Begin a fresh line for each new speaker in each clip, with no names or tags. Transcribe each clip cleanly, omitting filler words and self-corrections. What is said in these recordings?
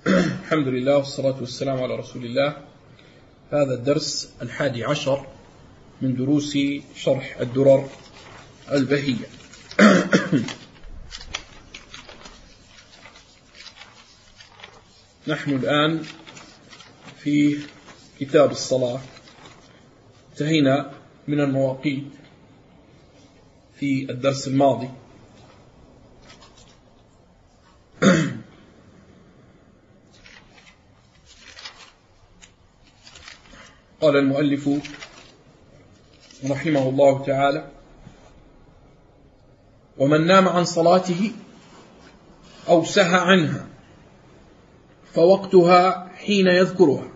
الحمد لله والصلاة والسلام على رسول الله. هذا الدرس 11 من دروس شرح الدرر البهية. نحن الآن في كتاب الصلاة، انتهينا من المواقيت في الدرس الماضي. قال المؤلف رحمه الله تعالى: ومن نام عن صلاته أو سهى عنها فوقتها حين يذكرها.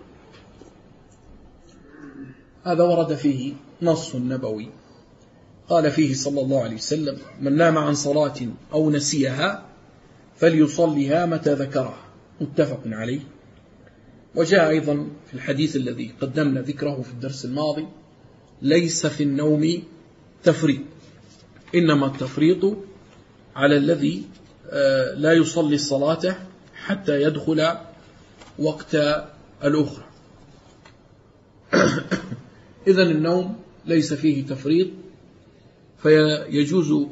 هذا ورد فيه نص نبوي قال فيه صلى الله عليه وسلم: من نام عن صلاة أو نسيها فليصلها متى ذكرها، متفق عليه. وجاء أيضا في الحديث الذي قدمنا ذكره في الدرس الماضي: ليس في النوم تفريط، إنما التفريط على الذي لا يصلي الصلاة حتى يدخل وقت الأخرى. إذن النوم ليس فيه تفريط، فيجوز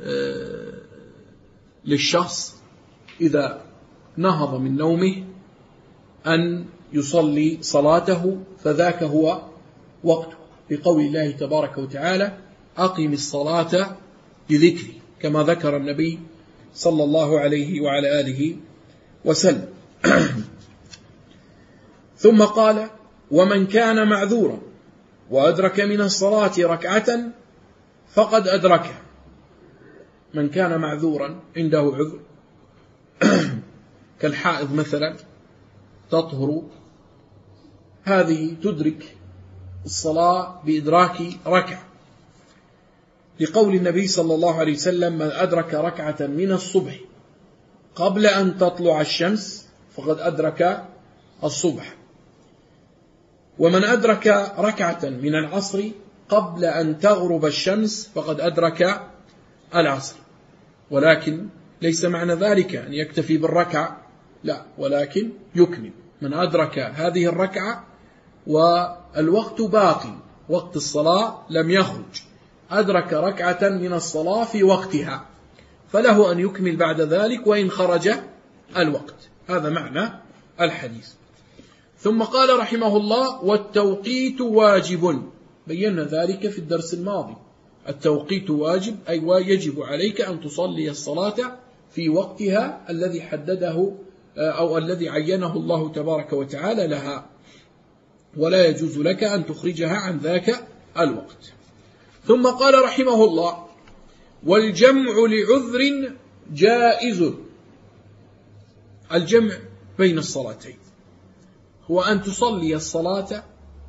للشخص إذا نهض من نومه أن يصلي صلاته، فذاك هو وقته، بقول الله تبارك وتعالى: أقم الصلاة لذكري، كما ذكر النبي صلى الله عليه وعلى آله وسلم. ثم قال: ومن كان معذورا وأدرك من الصلاة ركعة فقد أدركها. من كان معذورا عنده عذر كالحائض مثلا تطهر، هذه تدرك الصلاة بإدراك ركعة، لقول النبي صلى الله عليه وسلم: من أدرك ركعة من الصبح قبل أن تطلع الشمس فقد أدرك الصبح. ومن أدرك ركعة من العصر قبل أن تغرب الشمس فقد أدرك العصر. ولكن ليس معنى ذلك أن يكتفي بالركعة، لا، ولكن يكمل. من أدرك هذه الركعة والوقت باقي، وقت الصلاة لم يخرج، أدرك ركعة من الصلاة في وقتها، فله أن يكمل بعد ذلك وإن خرج الوقت. هذا معنى الحديث. ثم قال رحمه الله: والتوقيت واجب. بينا ذلك في الدرس الماضي. التوقيت واجب، أي يجب عليك أن تصلي الصلاة في وقتها الذي حدده أو الذي عينه الله تبارك وتعالى لها، ولا يجوز لك أن تخرجها عن ذاك الوقت. ثم قال رحمه الله: والجمع لعذر جائز. الجمع بين الصلاتين هو أن تصلي الصلاة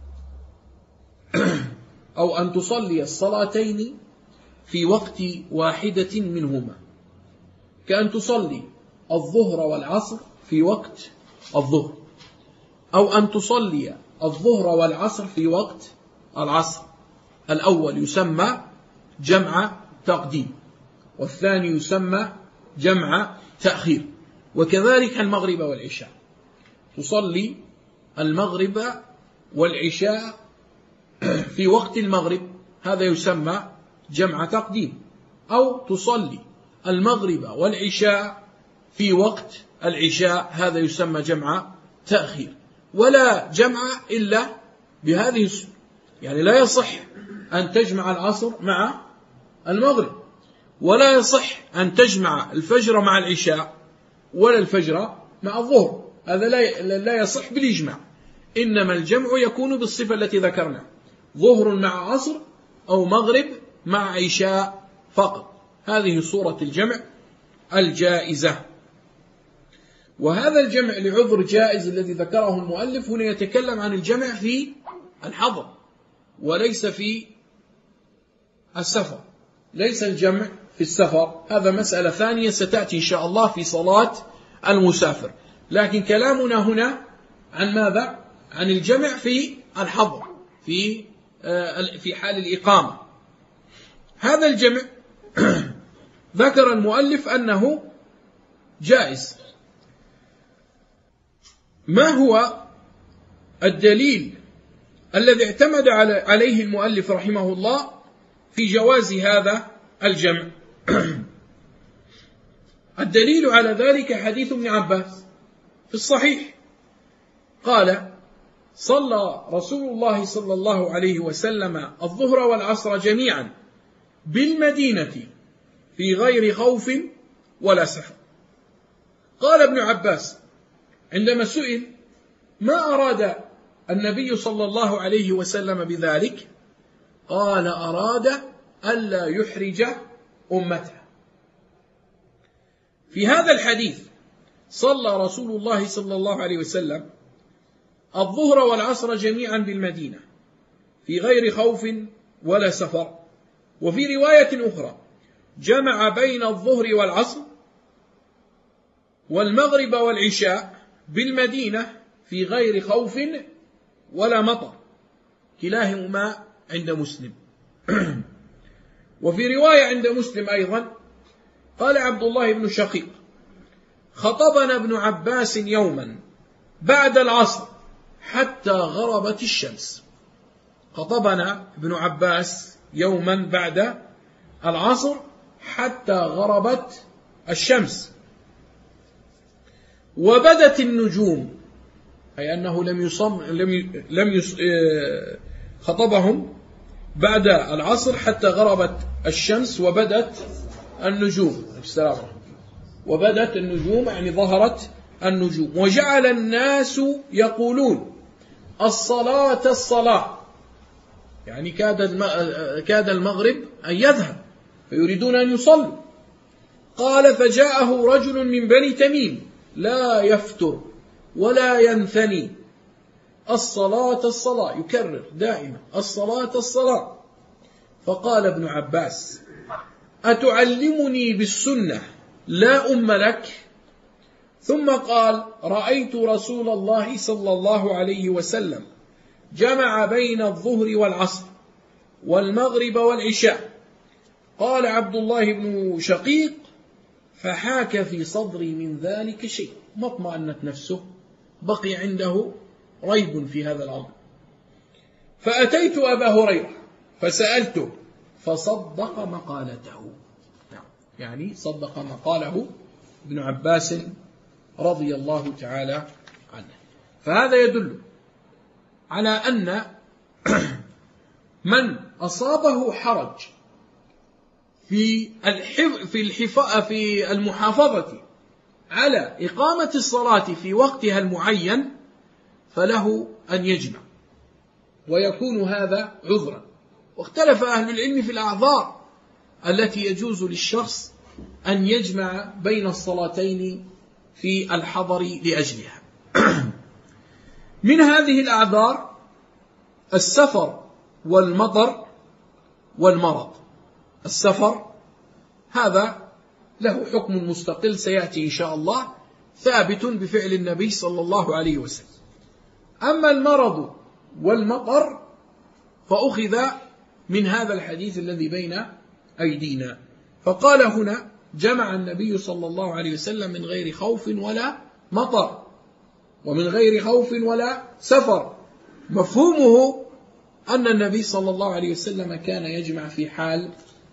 أو أن تصلي الصلاتين في وقت واحدة منهما، كأن تصلي الظهر والعصر في وقت الظهر، أو أن تصلي الظهر والعصر في وقت العصر. الأول يسمى جمع تقديم، والثاني يسمى جمع تأخير. وكذلك المغرب والعشاء، تصلي المغرب والعشاء في وقت المغرب، هذا يسمى جمع تقديم، أو تصلي المغرب والعشاء في وقت العشاء، هذا يسمى جمع تأخير. ولا جمع إلا بهذه الصورة، يعني لا يصح أن تجمع العصر مع المغرب، ولا يصح أن تجمع الفجر مع العشاء، ولا الفجر مع الظهر، هذا لا يصح بالإجماع. إنما الجمع يكون بالصفة التي ذكرنا: ظهر مع عصر أو مغرب مع عشاء فقط. هذه صورة الجمع الجائزة. وهذا الجمع لعذر جائز الذي ذكره المؤلف هنا يتكلم عن الجمع في الحضر وليس في السفر. ليس الجمع في السفر، هذا مسألة ثانية ستأتي إن شاء الله في صلاة المسافر. لكن كلامنا هنا عن ماذا؟ عن الجمع في الحضر، في حال الإقامة. هذا الجمع ذكر المؤلف أنه جائز. ما هو الدليل الذي اعتمد عليه المؤلف رحمه الله في جواز هذا الجمع؟ الدليل على ذلك حديث ابن عباس في الصحيح، قال: صلى رسول الله صلى الله عليه وسلم الظهر والعصر جميعا بالمدينة في غير خوف ولا سفر. قال ابن عباس عندما سئل ما أراد النبي صلى الله عليه وسلم بذلك، قال: أراد ألا يحرج أمته. في هذا الحديث صلى رسول الله صلى الله عليه وسلم الظهر والعصر جميعا بالمدينة في غير خوف ولا سفر. وفي رواية أخرى جمع بين الظهر والعصر والمغرب والعشاء بالمدينة في غير خوف ولا مطر، كلاهما عند مسلم. وفي رواية عند مسلم أيضا قال عبد الله بن شقيق: خطبنا ابن عباس يوما بعد العصر حتى غربت الشمس. خطبنا ابن عباس يوما بعد العصر حتى غربت الشمس وبدت النجوم، أي أنه خطبهم بعد العصر حتى غربت الشمس وبدت النجوم. وبدت النجوم يعني ظهرت النجوم. وجعل الناس يقولون: الصلاة الصلاة، يعني كاد المغرب أن يذهب فيريدون أن يصلوا. قال: فجاءه رجل من بني تميم لا يفتر ولا ينثني: الصلاة الصلاة، يكرر دائما: الصلاة الصلاة. فقال ابن عباس: أتعلمني بالسنة لا أم لك؟ ثم قال: رأيت رسول الله صلى الله عليه وسلم جمع بين الظهر والعصر والمغرب والعشاء. قال عبد الله بن شقيق: فحاك في صدري من ذلك شيء، ما اطمأنت نفسه، بقي عنده ريب في هذا الأمر. فأتيت أبا هريرة فسألته فصدق مقالته، يعني صدق ما قاله ابن عباس رضي الله تعالى عنه. فهذا يدل على أن من أصابه حرج في المحافظة على إقامة الصلاة في وقتها المعين فله أن يجمع، ويكون هذا عذرا. واختلف أهل العلم في الأعذار التي يجوز للشخص أن يجمع بين الصلاتين في الحضر لأجلها. من هذه الأعذار السفر والمطر والمرض. السفر هذا له حكم مستقل سيأتي إن شاء الله، ثابت بفعل النبي صلى الله عليه وسلم. أما المرض والمطر فأخذ من هذا الحديث الذي بين أيدينا. فقال هنا: جمع النبي صلى الله عليه وسلم من غير خوف ولا مطر ومن غير خوف ولا سفر. مفهومه أن النبي صلى الله عليه وسلم كان يجمع في حال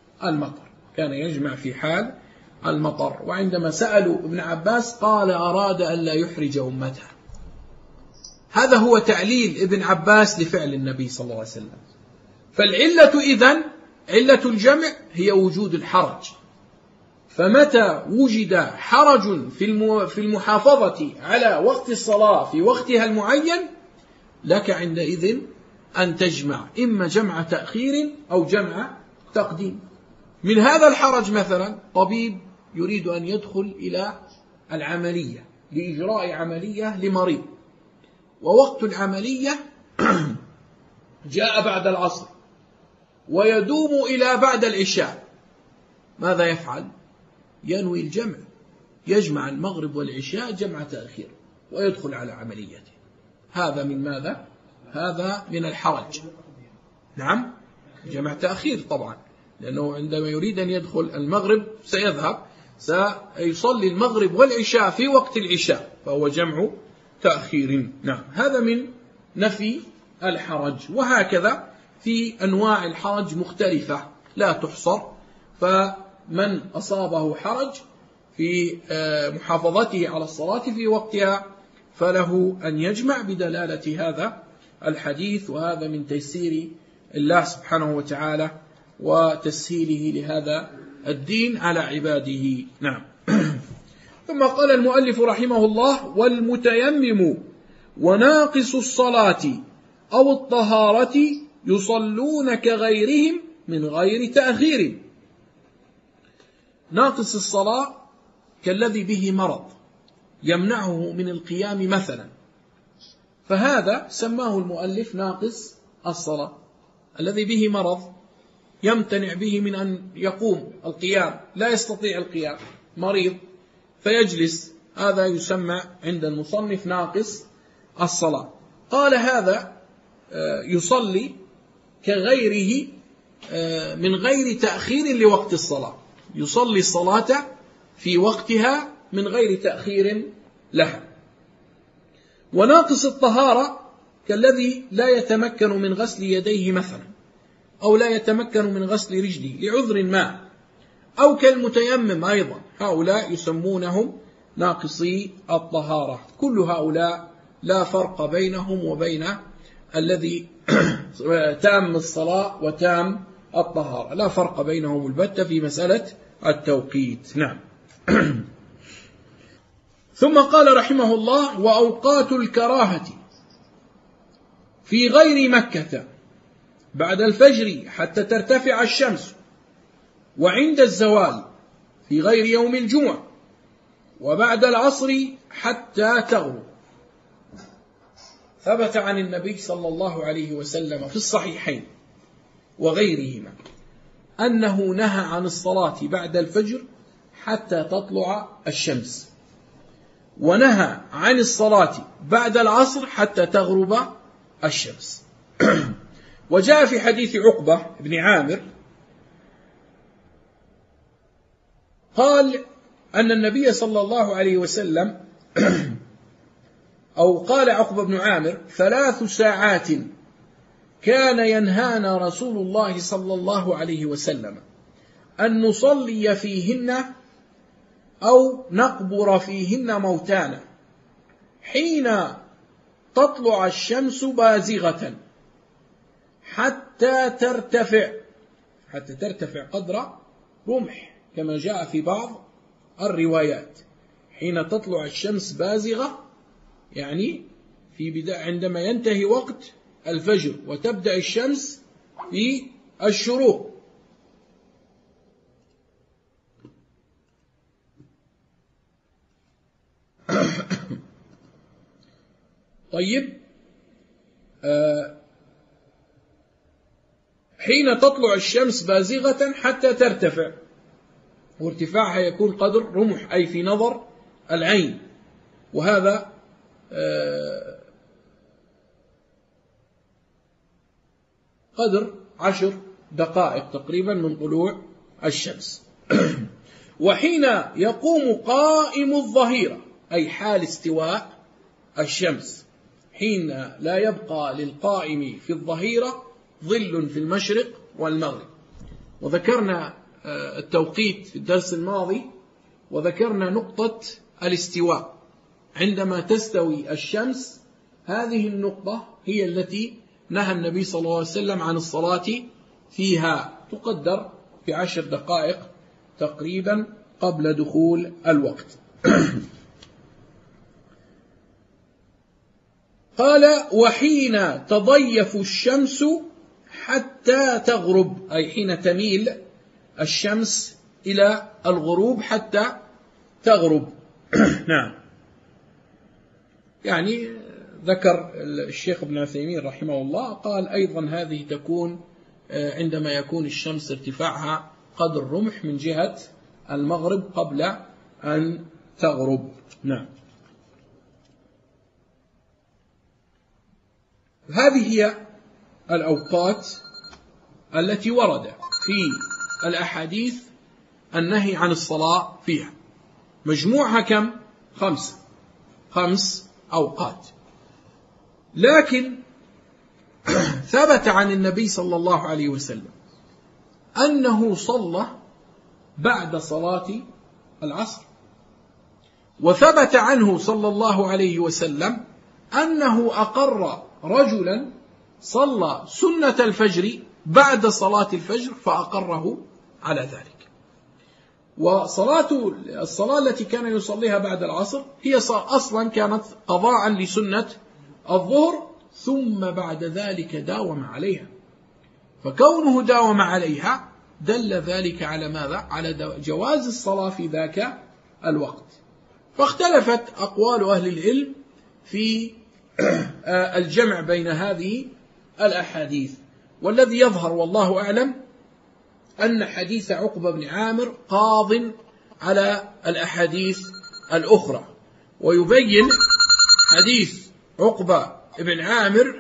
المطر. وعندما سألوا ابن عباس قال: أراد أن لا يحرج أمته. هذا هو تعليل ابن عباس لفعل النبي صلى الله عليه وسلم. فالعلة إذن علة الجمع هي وجود الحرج. فمتى وجد حرج في المحافظة على وقت الصلاة في وقتها المعين لك عندئذ أن تجمع، إما جمع تأخير أو جمع تقديم. من هذا الحرج مثلا طبيب يريد أن يدخل إلى العملية لإجراء عملية لمريض، ووقت العملية جاء بعد العصر ويدوم إلى بعد العشاء. ماذا يفعل؟ ينوي الجمع، يجمع المغرب والعشاء جمع تأخير ويدخل على عمليته. هذا من ماذا؟ هذا من الحرج. نعم، جمع تأخير طبعا، لأنه عندما يريد أن يدخل المغرب سيذهب سيصلي المغرب والعشاء في وقت العشاء، فهو جمع تأخير. نعم، هذا من نفي الحرج. وهكذا في أنواع الحرج مختلفة لا تحصر، فمن أصابه حرج في محافظته على الصلاة في وقتها فله أن يجمع بدلالة هذا الحديث، وهذا من تيسير الله سبحانه وتعالى وتسهيله لهذا الدين على عباده. نعم. ثم قال المؤلف رحمه الله: والمتيمم وناقص الصلاة أو الطهارة يصلون كغيرهم من غير تأخير. ناقص الصلاة كالذي به مرض يمنعه من القيام مثلا، فهذا سماه المؤلف ناقص الصلاة. الذي به مرض يمتنع به من أن يقوم القيام، لا يستطيع القيام، مريض فيجلس، هذا يسمى عند المصنف ناقص الصلاة. قال هذا يصلي كغيره من غير تأخير لوقت الصلاة، يصلي الصلاة في وقتها من غير تأخير لها. وناقص الطهارة كالذي لا يتمكن من غسل يديه مثلا، أو لا يتمكن من غسل رجله لعذر ما، أو كالمتيمم أيضا، هؤلاء يسمونهم ناقصي الطهارة. كل هؤلاء لا فرق بينهم وبين الذي تام الصلاة وتام الطهارة، لا فرق بينهم البتة في مسألة التوقيت. نعم. ثم قال رحمه الله: وأوقات الكراهة في غير مكة بعد الفجر حتى ترتفع الشمس، وعند الزوال في غير يوم الجمعة، وبعد العصر حتى تغرب. ثبت عن النبي صلى الله عليه وسلم في الصحيحين وغيرهما أنه نهى عن الصلاة بعد الفجر حتى تطلع الشمس، ونهى عن الصلاة بعد العصر حتى تغرب الشمس. وجاء في حديث عقبة بن عامر قال أن النبي صلى الله عليه وسلم أو قال عقبة بن عامر: 3 ساعات كان ينهانا رسول الله صلى الله عليه وسلم أن نصلي فيهن أو نقبر فيهن موتانا، حين تطلع الشمس بازغة حتى ترتفع قدر رمح، كما جاء في بعض الروايات. حين تطلع الشمس بازغة يعني عندما ينتهي وقت الفجر وتبدأ الشمس في الشروق. طيب، حين تطلع الشمس بازغة حتى ترتفع، وارتفاعها يكون قدر رمح أي في نظر العين، وهذا قدر 10 دقائق تقريبا من طلوع الشمس. وحين يقوم قائم الظهيرة أي حال استواء الشمس، حين لا يبقى للقائم في الظهيرة ظل في المشرق والمغرب. وذكرنا التوقيت في الدرس الماضي، وذكرنا نقطة الاستواء عندما تستوي الشمس. هذه النقطة هي التي نهى النبي صلى الله عليه وسلم عن الصلاة فيها، تقدر في 10 دقائق تقريبا قبل دخول الوقت. قال: وحين تضيف الشمس حتى تغرب، أي حين تميل الشمس إلى الغروب حتى تغرب. نعم. يعني ذكر الشيخ ابن عثيمين رحمه الله قال أيضا هذه تكون عندما يكون الشمس ارتفاعها قدر رمح من جهة المغرب قبل أن تغرب. نعم. هذه هي الأوقات التي ورد في الأحاديث النهي عن الصلاة فيها. مجموعها كم؟ 5 أوقات. لكن ثبت عن النبي صلى الله عليه وسلم أنه صلى بعد صلاة العصر، وثبت عنه صلى الله عليه وسلم أنه أقر رجلا صلى سنة الفجر بعد صلاة الفجر فأقره على ذلك. الصلاة التي كان يصليها بعد العصر هي أصلا كانت قضاء لسنة الظهر، ثم بعد ذلك داوم عليها، فكونه داوم عليها دل ذلك على ماذا؟ على جواز الصلاة في ذاك الوقت. فاختلفت أقوال أهل العلم في الجمع بين هذه الأحاديث، والذي يظهر والله أعلم أن حديث عقبة بن عامر قاض على الأحاديث الأخرى، ويبين حديث عقبة بن عامر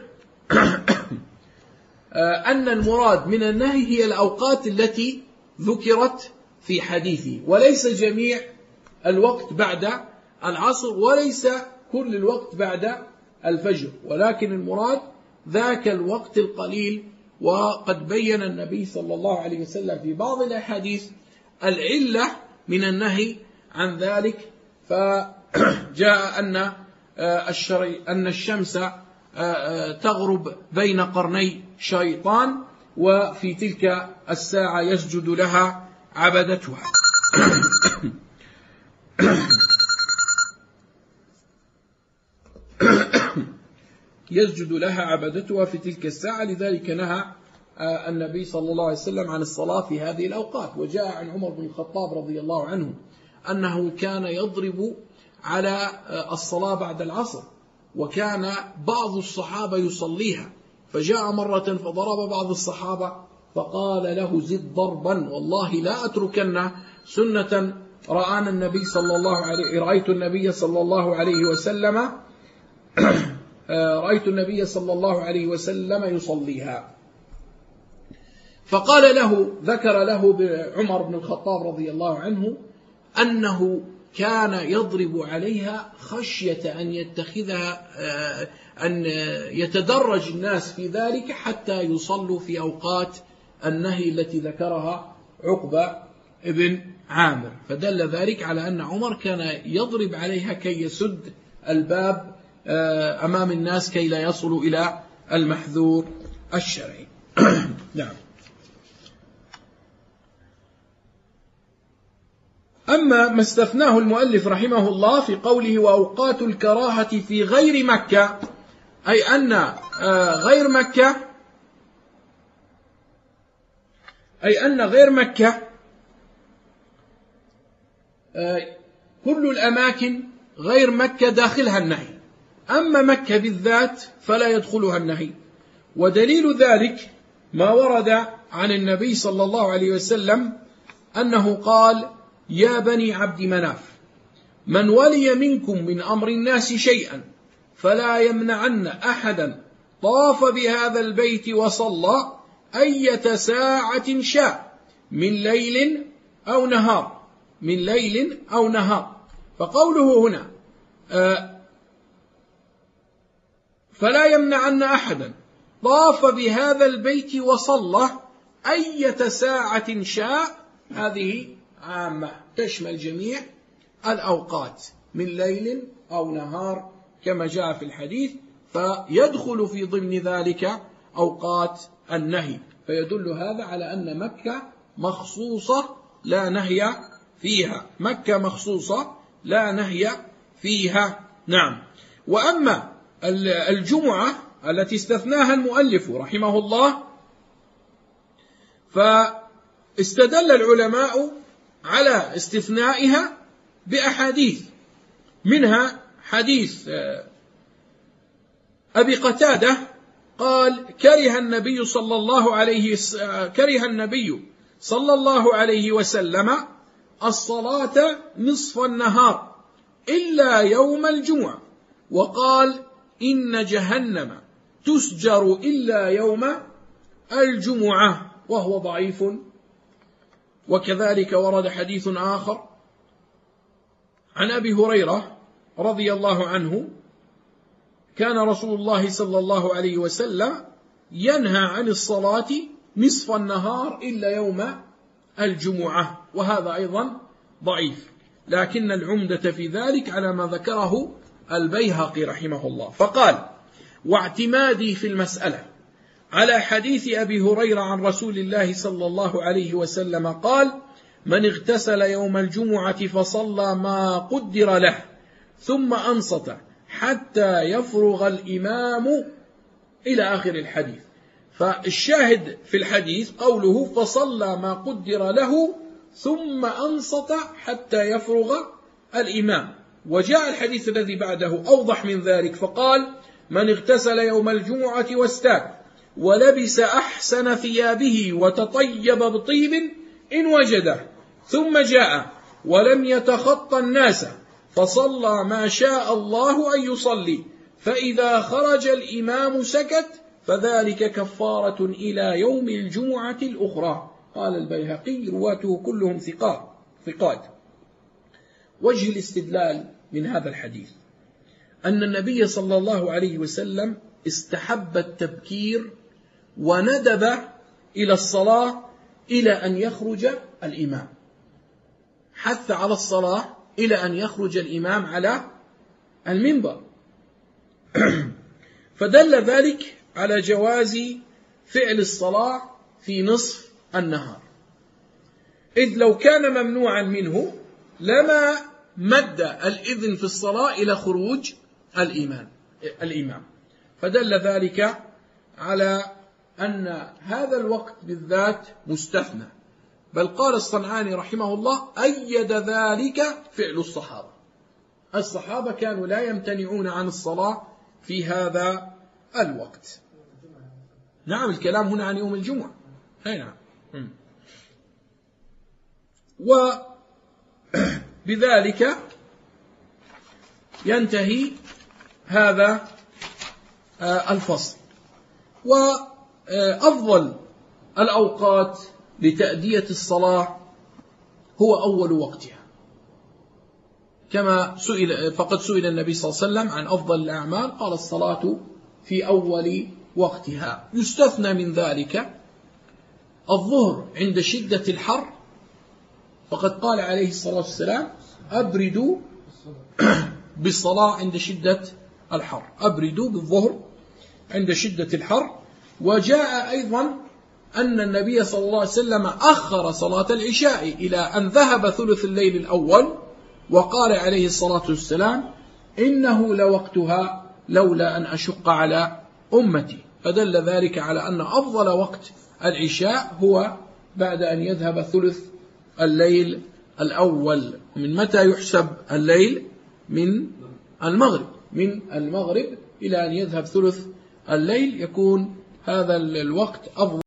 أن المراد من النهي هي الأوقات التي ذكرت في حديثه، وليس جميع الوقت بعد العصر، وليس كل الوقت بعد الفجر، ولكن المراد ذاك الوقت القليل. وقد بين النبي صلى الله عليه وسلم في بعض الأحاديث العلة من النهي عن ذلك، فجاء أن الشمس تغرب بين قرني شيطان، وفي تلك الساعة يسجد لها عبدتها. يسجد لها عبدتها في تلك الساعة، لذلك نهى النبي صلى الله عليه وسلم عن الصلاة في هذه الأوقات. وجاء عن عمر بن الخطاب رضي الله عنه أنه كان يضرب على الصلاة بعد العصر، وكان بعض الصحابة يصليها، فجاء مرة فضرب بعض الصحابة فقال له زد ضربا، والله لا أتركن سنة رأيت النبي صلى الله عليه وسلم رأيت النبي صلى الله عليه وسلم يصليها. ذكر له عمر بن الخطاب رضي الله عنه أنه كان يضرب عليها خشية أن يتدرج الناس في ذلك حتى يصلوا في أوقات النهي التي ذكرها عقبة بن عامر، فدل ذلك على أن عمر كان يضرب عليها كي يسد الباب أمام الناس كي لا يصلوا إلى المحذور الشرعي. نعم. أما ما استثناه المؤلف رحمه الله في قوله وأوقات الكراهة في غير مكة، أي أن غير مكة كل الأماكن غير مكة داخلها النهي، أما مكة بالذات فلا يدخلها النهي. ودليل ذلك ما ورد عن النبي صلى الله عليه وسلم أنه قال يا بني عبد مناف من ولي منكم من أمر الناس شيئا فلا يمنعن أحدا طاف بهذا البيت وصلى أية ساعة شاء من ليل أو نهار. فقوله هنا فلا يمنعن أحدا طاف بهذا البيت وصلى أية ساعة شاء، هذه عامة تشمل جميع الأوقات من ليل أو نهار كما جاء في الحديث، فيدخل في ضمن ذلك أوقات النهي، فيدل هذا على أن مكة مخصوصة لا نهي فيها، مكة مخصوصة لا نهي فيها. نعم. وأما الجمعة التي استثناها المؤلف رحمه الله، فاستدل العلماء على استثنائها بأحاديث، منها حديث أبي قتادة قال كره النبي صلى الله عليه وسلم الصلاة نصف النهار إلا يوم الجمعة، وقال إن جهنم تسجر إلا يوم الجمعة، وهو ضعيف. وكذلك ورد حديث آخر عن أبي هريرة رضي الله عنه كان رسول الله صلى الله عليه وسلم ينهى عن الصلاة نصف النهار إلا يوم الجمعة، وهذا أيضا ضعيف، لكن العمدة في ذلك على ما ذكره البيهقي رحمه الله. فقال: واعتمادي في المسألة على حديث أبي هريرة عن رسول الله صلى الله عليه وسلم قال: من اغتسل يوم الجمعة فصلى ما قدر له ثم أنصت حتى يفرغ الإمام إلى آخر الحديث. فالشاهد في الحديث قوله فصلى ما قدر له ثم أنصت حتى يفرغ الإمام. وجاء الحديث الذي بعده أوضح من ذلك فقال: من اغتسل يوم الجمعة واستاك ولبس أحسن ثيابه وتطيب بطيب إن وجده ثم جاء ولم يتخطى الناس فصلى ما شاء الله أن يصلي، فإذا خرج الإمام سكت فذلك كفارة إلى يوم الجمعة الأخرى. قال البيهقي: رواته كلهم ثقات. وجه الاستدلال من هذا الحديث أن النبي صلى الله عليه وسلم استحب التبكير وندب إلى الصلاة إلى أن يخرج الإمام، حث على الصلاة إلى أن يخرج الإمام على المنبر، فدل ذلك على جواز فعل الصلاة في نصف النهار، إذ لو كان ممنوعا منه لما مد الإذن في الصلاة إلى خروج الإمام، فدل ذلك على أن هذا الوقت بالذات مستثنى. بل قال الصنعاني رحمه الله: أيد ذلك فعل الصحابة كانوا لا يمتنعون عن الصلاة في هذا الوقت. نعم، الكلام هنا عن يوم الجمعة. أي نعم. وبذلك ينتهي هذا الفصل. وأفضل الأوقات لتأدية الصلاة هو أول وقتها، كما فقد سئل النبي صلى الله عليه وسلم عن أفضل الأعمال قال: الصلاة في أول وقتها. يستثنى من ذلك الظهر عند شدة الحر، فقد قال عليه الصلاة والسلام: أبردوا بالصلاة عند شدة الحر، أبردوا بالظهر عند شدة الحر. وجاء أيضا أن النبي صلى الله عليه وسلم أخر صلاة العشاء إلى أن ذهب ثلث الليل الأول، وقال عليه الصلاة والسلام: إنه لوقتها لولا أن أشق على أمتي. فدل ذلك على أن أفضل وقت العشاء هو بعد أن يذهب ثلث الليل الأول. من متى يحسب الليل؟ من المغرب إلى أن يذهب ثلث الليل، يكون هذا الوقت أفضل.